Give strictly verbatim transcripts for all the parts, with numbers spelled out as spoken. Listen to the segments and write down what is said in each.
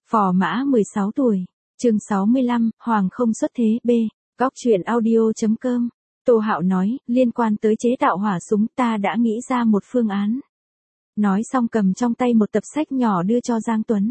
Phò Mã mười sáu tuổi. Chương sáu mươi lăm, Hoàng không xuất thế. B. Góc truyện audio.com. Tô Hạo nói, liên quan tới chế tạo hỏa súng ta đã nghĩ ra một phương án. Nói xong cầm trong tay một tập sách nhỏ đưa cho Giang Tuấn.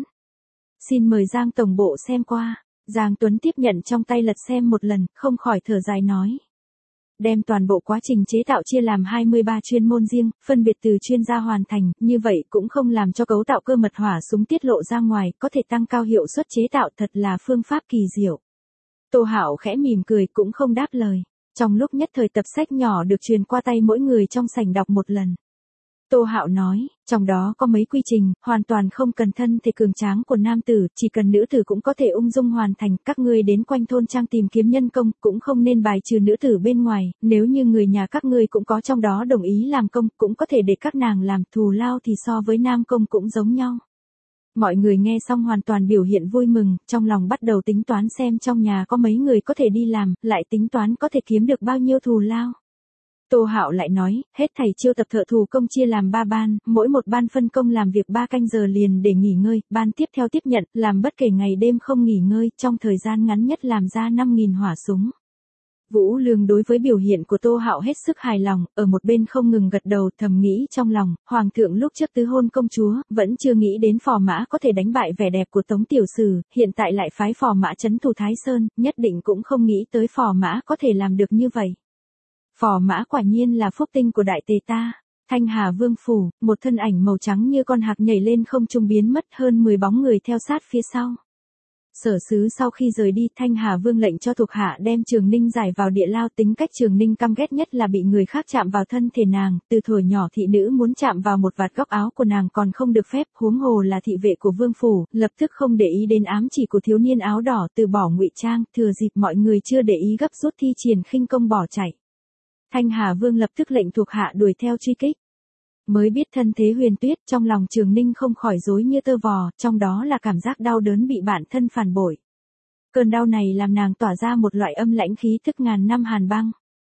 Xin mời Giang tổng bộ xem qua. Giang Tuấn tiếp nhận trong tay lật xem một lần, không khỏi thở dài nói. Đem toàn bộ quá trình chế tạo chia làm hai mươi ba chuyên môn riêng, phân biệt từ chuyên gia hoàn thành, như vậy cũng không làm cho cấu tạo cơ mật hỏa súng tiết lộ ra ngoài, có thể tăng cao hiệu suất chế tạo, thật là phương pháp kỳ diệu. Tô Hạo khẽ mỉm cười cũng không đáp lời. Trong lúc nhất thời tập sách nhỏ được truyền qua tay mỗi người trong sảnh đọc một lần. Tô Hạo nói, trong đó có mấy quy trình, hoàn toàn không cần thân thể cường tráng của nam tử, chỉ cần nữ tử cũng có thể ung dung hoàn thành, các ngươi đến quanh thôn trang tìm kiếm nhân công, cũng không nên bài trừ nữ tử bên ngoài, nếu như người nhà các ngươi cũng có trong đó đồng ý làm công, cũng có thể để các nàng làm, thù lao thì so với nam công cũng giống nhau. Mọi người nghe xong hoàn toàn biểu hiện vui mừng, trong lòng bắt đầu tính toán xem trong nhà có mấy người có thể đi làm, lại tính toán có thể kiếm được bao nhiêu thù lao. Tô Hạo lại nói, hết thảy chiêu tập thợ thủ công chia làm ba ban, mỗi một ban phân công làm việc ba canh giờ liền để nghỉ ngơi, ban tiếp theo tiếp nhận, làm bất kể ngày đêm không nghỉ ngơi, trong thời gian ngắn nhất làm ra năm nghìn hỏa súng. Vũ Lương đối với biểu hiện của Tô Hạo hết sức hài lòng, ở một bên không ngừng gật đầu, thầm nghĩ trong lòng, Hoàng thượng lúc trước tứ hôn công chúa, vẫn chưa nghĩ đến Phò Mã có thể đánh bại vẻ đẹp của Tống Tiểu Sử, hiện tại lại phái Phò Mã trấn thủ Thái Sơn, nhất định cũng không nghĩ tới Phò Mã có thể làm được như vậy. Phò Mã quả nhiên là phúc tinh của đại tề ta. Thanh Hà Vương phủ, một thân ảnh màu trắng như con hạc nhảy lên không trung biến mất, hơn mười bóng người theo sát phía sau. Sở sứ sau khi rời đi, Thanh Hà Vương lệnh cho thuộc hạ đem Trường Ninh giải vào địa lao, tính cách Trường Ninh căm ghét nhất là bị người khác chạm vào thân thể nàng, từ thuở nhỏ thị nữ muốn chạm vào một vạt góc áo của nàng còn không được phép, huống hồ là thị vệ của vương phủ, lập tức không để ý đến ám chỉ của thiếu niên áo đỏ, từ bỏ ngụy trang, thừa dịp mọi người chưa để ý gấp rút thi triển khinh công bỏ chạy. Thanh Hà Vương lập tức lệnh thuộc hạ đuổi theo truy kích. Mới biết thân thế Huyền Tuyết, trong lòng Trường Ninh không khỏi rối như tơ vò, trong đó là cảm giác đau đớn bị bạn thân phản bội. Cơn đau này làm nàng tỏa ra một loại âm lãnh khí thức ngàn năm hàn băng.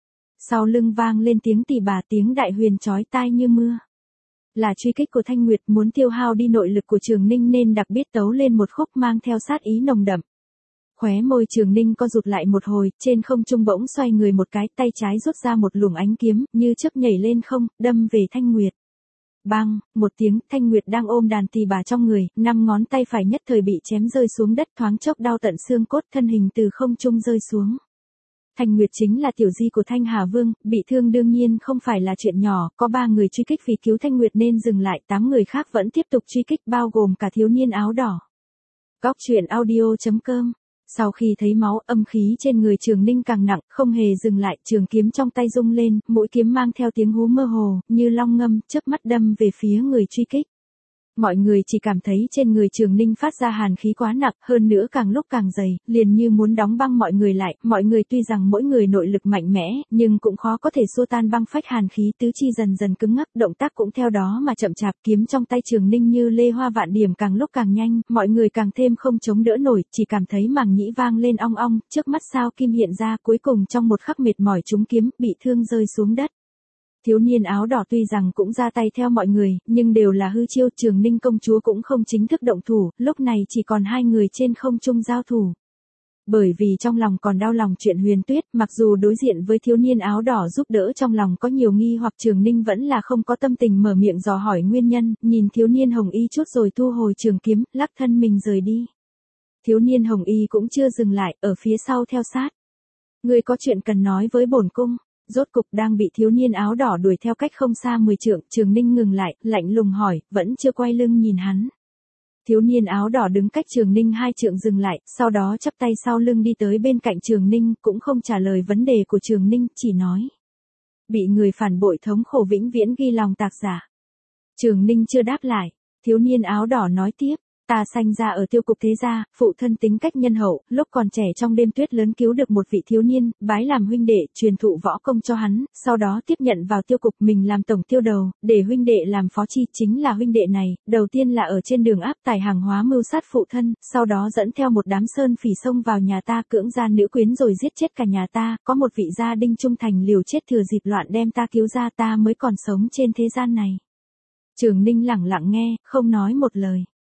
Sau lưng vang lên tiếng tỉ bà, tiếng đại huyền chói tai như mưa. Là truy kích của Thanh Nguyệt, muốn tiêu hao đi nội lực của Trường Ninh nên đặc biệt tấu lên một khúc mang theo sát ý nồng đậm. Khóe môi Trường Ninh co rụt lại một hồi, trên không trung bỗng xoay người một cái, tay trái rút ra một luồng ánh kiếm, như chớp nhảy lên không, đâm về Thanh Nguyệt. Bang, một tiếng, Thanh Nguyệt đang ôm đàn tỳ bà trong người, năm ngón tay phải nhất thời bị chém rơi xuống đất, thoáng chốc đau tận xương cốt, thân hình từ không trung rơi xuống. Thanh Nguyệt chính là tiểu di của Thanh Hà Vương, bị thương đương nhiên không phải là chuyện nhỏ, có ba người truy kích vì cứu Thanh Nguyệt nên dừng lại, tám người khác vẫn tiếp tục truy kích, bao gồm cả thiếu niên áo đỏ. Góc truyện audio.com. Sau khi thấy máu, âm khí trên người Trường Ninh càng nặng, không hề dừng lại, trường kiếm trong tay rung lên, mũi kiếm mang theo tiếng hú mơ hồ, như long ngâm, chớp mắt đâm về phía người truy kích. Mọi người chỉ cảm thấy trên người Trường Ninh phát ra hàn khí quá nặng, hơn nữa càng lúc càng dày, liền như muốn đóng băng mọi người lại, mọi người tuy rằng mỗi người nội lực mạnh mẽ, nhưng cũng khó có thể xua tan băng phách hàn khí, tứ chi dần dần cứng ngắc, động tác cũng theo đó mà chậm chạp, kiếm trong tay Trường Ninh như lê hoa vạn điểm càng lúc càng nhanh, mọi người càng thêm không chống đỡ nổi, chỉ cảm thấy màng nhĩ vang lên ong ong, trước mắt sao kim hiện ra, cuối cùng trong một khắc mệt mỏi trúng kiếm, bị thương rơi xuống đất. Thiếu niên áo đỏ tuy rằng cũng ra tay theo mọi người, nhưng đều là hư chiêu, Trường Ninh công chúa cũng không chính thức động thủ, lúc này chỉ còn hai người trên không trung giao thủ. Bởi vì trong lòng còn đau lòng chuyện Huyền Tuyết, mặc dù đối diện với thiếu niên áo đỏ giúp đỡ trong lòng có nhiều nghi hoặc Trường Ninh vẫn là không có tâm tình mở miệng dò hỏi nguyên nhân, nhìn thiếu niên hồng y chút rồi thu hồi trường kiếm, lắc thân mình rời đi. Thiếu niên hồng y cũng chưa dừng lại, ở phía sau theo sát. Người có chuyện cần nói với bổn cung. Rốt cục đang bị thiếu niên áo đỏ đuổi theo cách không xa mười trượng, Trường Ninh ngừng lại, lạnh lùng hỏi, vẫn chưa quay lưng nhìn hắn. Thiếu niên áo đỏ đứng cách Trường Ninh hai trượng dừng lại, sau đó chắp tay sau lưng đi tới bên cạnh Trường Ninh, cũng không trả lời vấn đề của Trường Ninh, chỉ nói. Bị người phản bội thống khổ vĩnh viễn ghi lòng tạc giả. Trường Ninh chưa đáp lại, thiếu niên áo đỏ nói tiếp. Ta sanh ra ở Tiêu Cục thế gia, phụ thân tính cách nhân hậu, lúc còn trẻ trong đêm tuyết lớn cứu được một vị thiếu niên, bái làm huynh đệ, truyền thụ võ công cho hắn, sau đó tiếp nhận vào Tiêu Cục, mình làm tổng tiêu đầu, để huynh đệ làm phó chi, chính là huynh đệ này, đầu tiên là ở trên đường áp tải hàng hóa mưu sát phụ thân, sau đó dẫn theo một đám sơn phỉ xông vào nhà ta, cưỡng gian nữ quyến rồi giết chết cả nhà ta, có một vị gia đinh trung thành liều chết thừa dịp loạn đem ta cứu ra, ta mới còn sống trên thế gian này. Trường Ninh lẳng lặng nghe, không nói một lời.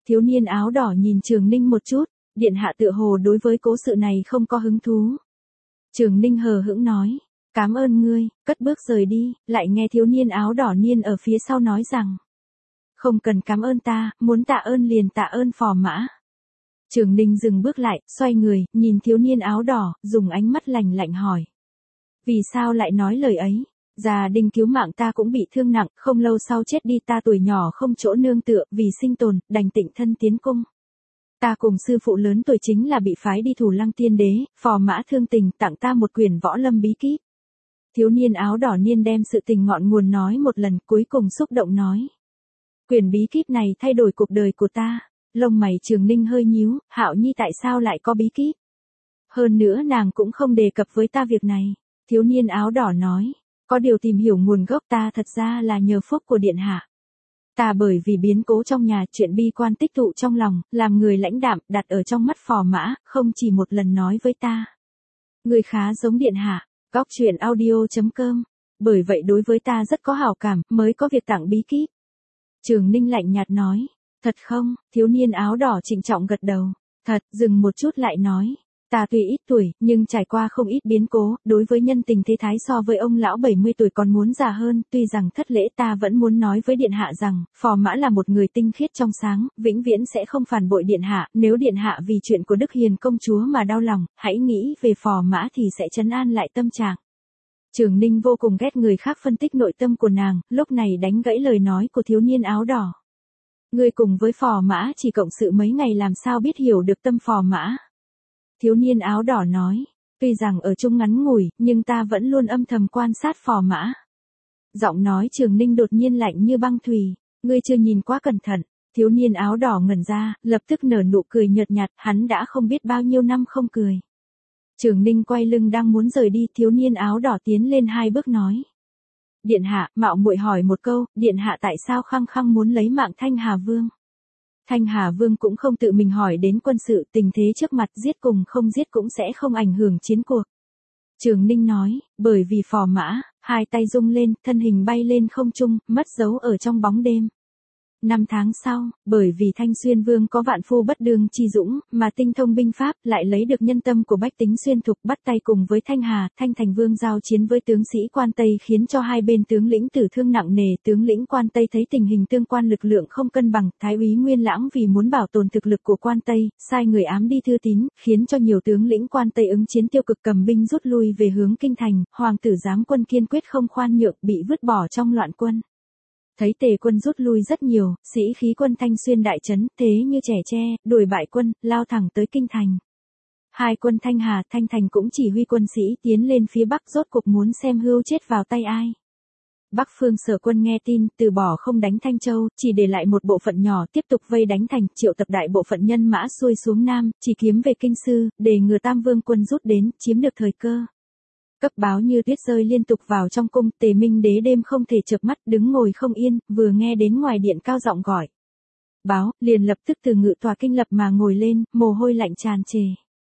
Thiếu niên áo đỏ nhìn Trường Ninh một chút, điện hạ tựa hồ đối với cố sự này không có hứng thú. Trường Ninh hờ hững nói, cảm ơn ngươi, cất bước rời đi, lại nghe thiếu niên áo đỏ niên ở phía sau nói rằng, không cần cảm ơn ta, muốn tạ ơn liền tạ ơn phò mã. Trường Ninh dừng bước lại, xoay người, nhìn thiếu niên áo đỏ, dùng ánh mắt lạnh lạnh hỏi. Vì sao lại nói lời ấy? Gia đình cứu mạng ta cũng bị thương nặng, không lâu sau chết đi, ta tuổi nhỏ không chỗ nương tựa, vì sinh tồn, đành tịnh thân tiến cung. Ta cùng sư phụ lớn tuổi chính là bị phái đi thủ Lăng Tiên Đế, phò mã thương tình tặng ta một quyển võ lâm bí kíp. Thiếu niên áo đỏ niên đem sự tình ngọn nguồn nói một lần, cuối cùng xúc động nói. Quyển bí kíp này thay đổi cuộc đời của ta. Lông mày Trường Ninh hơi nhíu, Hạo Nhi tại sao lại có bí kíp? Hơn nữa nàng cũng không đề cập với ta việc này. Thiếu niên áo đỏ nói, có điều tìm hiểu nguồn gốc ta thật ra là nhờ phúc của điện hạ. Ta bởi vì biến cố trong nhà, chuyện bi quan tích tụ trong lòng, làm người lãnh đạm, đặt ở trong mắt phò mã, không chỉ một lần nói với ta. Người khá giống điện hạ, góc truyện audio chấm com. Bởi vậy đối với ta rất có hảo cảm, mới có việc tặng bí kíp. Trường Ninh lạnh nhạt nói, thật không? Thiếu niên áo đỏ trịnh trọng gật đầu. Thật, dừng một chút lại nói. Ta tuy ít tuổi, nhưng trải qua không ít biến cố, đối với nhân tình thế thái so với ông lão bảy mươi tuổi còn muốn già hơn, tuy rằng thất lễ ta vẫn muốn nói với điện hạ rằng, phò mã là một người tinh khiết trong sáng, vĩnh viễn sẽ không phản bội điện hạ, nếu điện hạ vì chuyện của Đức Hiền công chúa mà đau lòng, hãy nghĩ về phò mã thì sẽ trấn an lại tâm trạng. Trường Ninh vô cùng ghét người khác phân tích nội tâm của nàng, lúc này đánh gãy lời nói của thiếu niên áo đỏ. Ngươi cùng với phò mã chỉ cộng sự mấy ngày làm sao biết hiểu được tâm phò mã. Thiếu niên áo đỏ nói, tuy rằng ở chung ngắn ngủi, nhưng ta vẫn luôn âm thầm quan sát phò mã. Giọng nói Trường Ninh đột nhiên lạnh như băng thủy, ngươi chưa nhìn quá cẩn thận. Thiếu niên áo đỏ ngẩn ra, lập tức nở nụ cười nhợt nhạt, hắn đã không biết bao nhiêu năm không cười. Trường Ninh quay lưng đang muốn rời đi, thiếu niên áo đỏ tiến lên hai bước nói. Điện hạ, mạo muội hỏi một câu, điện hạ tại sao khăng khăng muốn lấy mạng Thanh Hà Vương? Thanh Hà Vương cũng không tự mình hỏi đến quân sự, tình thế trước mặt, giết cùng không giết cũng sẽ không ảnh hưởng chiến cuộc. Trường Ninh nói, bởi vì phò mã, hai tay rung lên, thân hình bay lên không trung, mất dấu ở trong bóng đêm. Năm tháng sau, bởi vì Thanh Xuyên Vương có vạn phu bất đương chi dũng, mà tinh thông binh pháp, lại lấy được nhân tâm của bách tính xuyên thục, bắt tay cùng với Thanh Hà, Thanh Thành Vương giao chiến với tướng sĩ quan Tây, khiến cho hai bên tướng lĩnh tử thương nặng nề. Tướng lĩnh quan Tây thấy tình hình tương quan lực lượng không cân bằng, Thái úy Nguyên Lãng vì muốn bảo tồn thực lực của quan Tây, sai người ám đi thư tín, khiến cho nhiều tướng lĩnh quan Tây ứng chiến tiêu cực, cầm binh rút lui về hướng kinh thành. Hoàng tử giám quân kiên quyết không khoan nhượng, bị vứt bỏ trong loạn quân. Thấy Tề quân rút lui rất nhiều, sĩ khí quân Thanh Xuyên đại trấn, thế như trẻ tre, đuổi bại quân, lao thẳng tới kinh thành. Hai quân Thanh Hà, Thanh Thành cũng chỉ huy quân sĩ tiến lên phía Bắc, rốt cuộc muốn xem hươu chết vào tay ai. Bắc phương Sở quân nghe tin, từ bỏ không đánh Thanh Châu, chỉ để lại một bộ phận nhỏ tiếp tục vây đánh thành, triệu tập đại bộ phận nhân mã xuôi xuống Nam, chỉ kiếm về Kinh Sư, để ngừa Tam Vương quân rút đến, chiếm được thời cơ. Cấp báo như tuyết rơi liên tục vào trong cung, Tề Minh Đế đêm không thể chợp mắt, đứng ngồi không yên, vừa nghe đến ngoài điện cao giọng gọi. Báo, liền lập tức từ ngự tòa kinh lập mà ngồi lên, mồ hôi lạnh tràn trề.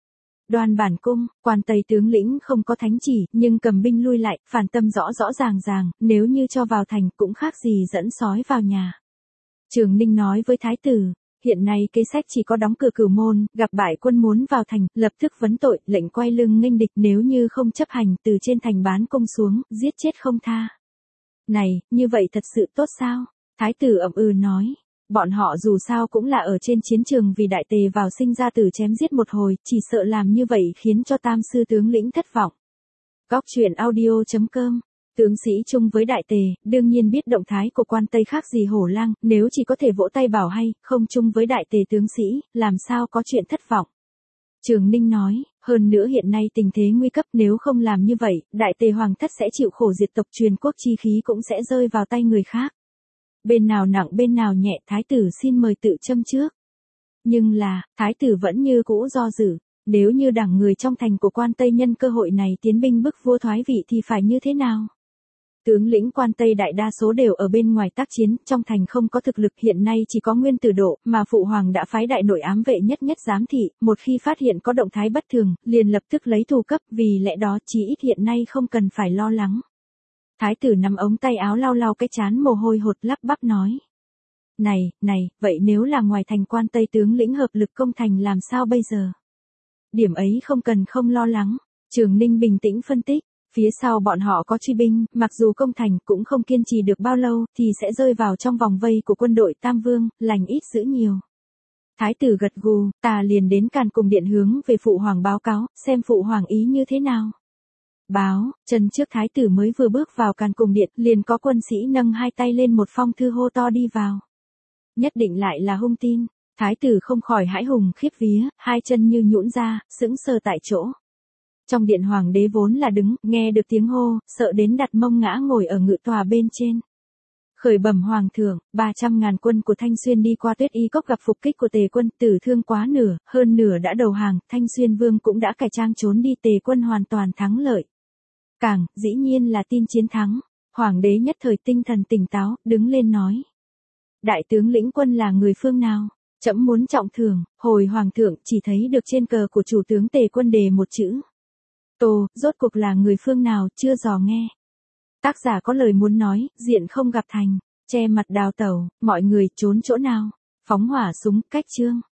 Đoan Bản cung, quan Tây tướng lĩnh không có thánh chỉ, nhưng cầm binh lui lại, phản tâm rõ rõ ràng ràng, nếu như cho vào thành cũng khác gì dẫn sói vào nhà. Trường Ninh nói với thái tử. Hiện nay kế sách chỉ có đóng cửa cửu môn, gặp bại quân muốn vào thành, lập tức vấn tội, lệnh quay lưng nghênh địch, nếu như không chấp hành, từ trên thành bán cung xuống, giết chết không tha. Này, như vậy thật sự tốt sao? Thái tử ậm ừ nói, bọn họ dù sao cũng là ở trên chiến trường vì đại Tề vào sinh ra tử chém giết một hồi, chỉ sợ làm như vậy khiến cho tam sư tướng lĩnh thất vọng. Góc truyện audio chấm com. Tướng sĩ chung với đại Tề, đương nhiên biết động thái của quan Tây khác gì hổ lang, nếu chỉ có thể vỗ tay bảo hay, không chung với đại Tề tướng sĩ, làm sao có chuyện thất vọng. Trường Ninh nói, hơn nữa hiện nay tình thế nguy cấp, nếu không làm như vậy, đại Tề hoàng thất sẽ chịu khổ diệt tộc, truyền quốc chi khí cũng sẽ rơi vào tay người khác. Bên nào nặng bên nào nhẹ, thái tử xin mời tự châm trước. Nhưng là, thái tử vẫn như cũ do dự. Nếu như đảng người trong thành của quan Tây nhân cơ hội này tiến binh bức vua thoái vị thì phải như thế nào? Tướng lĩnh quan Tây đại đa số đều ở bên ngoài tác chiến, trong thành không có thực lực, hiện nay chỉ có Nguyên Tử Độ, mà Phụ Hoàng đã phái đại nội ám vệ nhất nhất giám thị, một khi phát hiện có động thái bất thường, liền lập tức lấy thù cấp, vì lẽ đó chí ít hiện nay không cần phải lo lắng. Thái tử nắm ống tay áo lau lau cái chán mồ hôi hột, lắp bắp nói. Này, này, vậy nếu là ngoài thành quan Tây tướng lĩnh hợp lực công thành làm sao bây giờ? Điểm ấy không cần không lo lắng. Trường Ninh bình tĩnh phân tích. Phía sau bọn họ có truy binh, mặc dù công thành cũng không kiên trì được bao lâu, thì sẽ rơi vào trong vòng vây của quân đội Tam Vương, lành ít dữ nhiều. Thái tử gật gù, ta liền đến Càn Cùng Điện hướng về Phụ Hoàng báo cáo, xem Phụ Hoàng ý như thế nào. Báo, chân trước Thái tử mới vừa bước vào Càn Cùng Điện, liền có quân sĩ nâng hai tay lên một phong thư hô to đi vào. Nhất định lại là hung tin. Thái tử không khỏi hãi hùng khiếp vía, hai chân như nhũn ra, sững sờ tại chỗ. Trong điện hoàng đế vốn là đứng, nghe được tiếng hô, sợ đến đặt mông ngã ngồi ở ngự tòa bên trên. Khởi bẩm hoàng thượng, ba trăm ngàn quân của Thanh Xuyên đi qua Tuyết Y Cốc gặp phục kích của Tề quân, tử thương quá nửa, hơn nửa đã đầu hàng, Thanh Xuyên vương cũng đã cải trang trốn đi, Tề quân hoàn toàn thắng lợi. Càng, dĩ nhiên là tin chiến thắng. Hoàng đế nhất thời tinh thần tỉnh táo, đứng lên nói. Đại tướng lĩnh quân là người phương nào? Trẫm muốn trọng thưởng. Hồi hoàng thượng chỉ thấy được trên cờ của chủ tướng Tề quân đề một chữ. Tô, rốt cuộc là người phương nào, chưa dò nghe. Tác giả có lời muốn nói, diện không gặp thành, che mặt đào tẩu, mọi người trốn chỗ nào, phóng hỏa súng, cách chương.